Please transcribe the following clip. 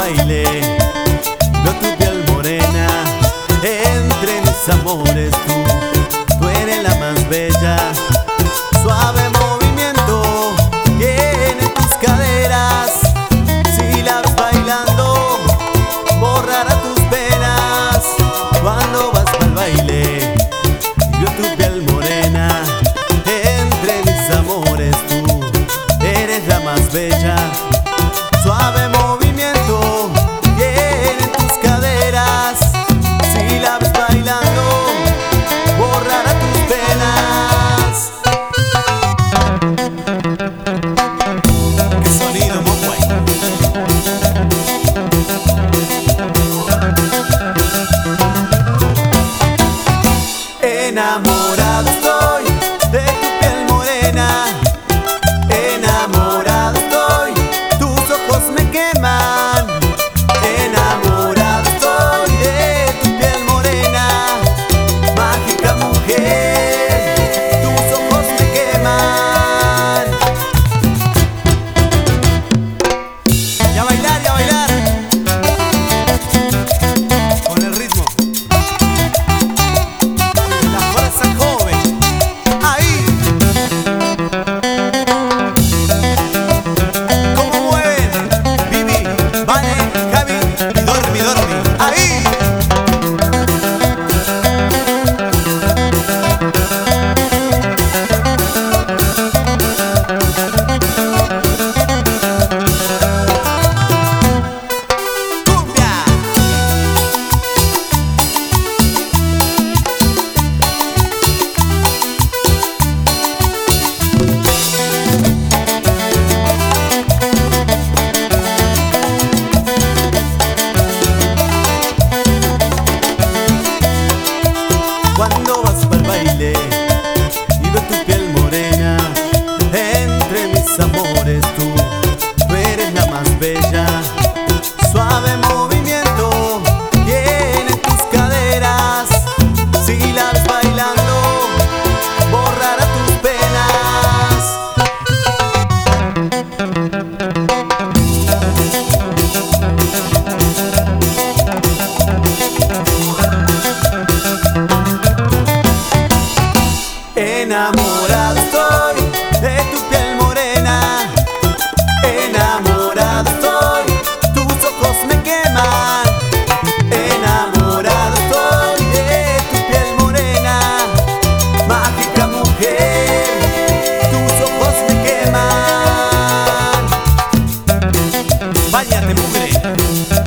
baile, veo tu piel morena. Entre mis amores tú eres la más bella. Suave movimiento tiene tus caderas. Si la ves bailando, borrará tus penas. Cuando vas pa'l baile, veo tu piel morena. Entre mis amores tú eres la más bella. Suave movimiento tiene tus caderas. Si la ves bailando, borrará tus penas. ¡Qué sonido, Monway! Enamorado estoy de tu piel morena. Enamorado estoy, tus ojos me queman. Enamorado estoy de tu piel morena. Mágica mujer, tus ojos me queman. Y a bailar, con el ritmo de la fuerza joven. Ahí. Cuando vas pa'l baile y veo tu piel morena, entre mis amores tú eres la más bella. Suave movimiento tiene tus caderas. Si la ves bailando, borrará tus penas. Enamorado estoy de tu piel morena. Enamorado estoy, tus ojos me queman. Enamorado estoy de tu piel morena. Mágica mujer, tus ojos me queman. Báñate, mujer.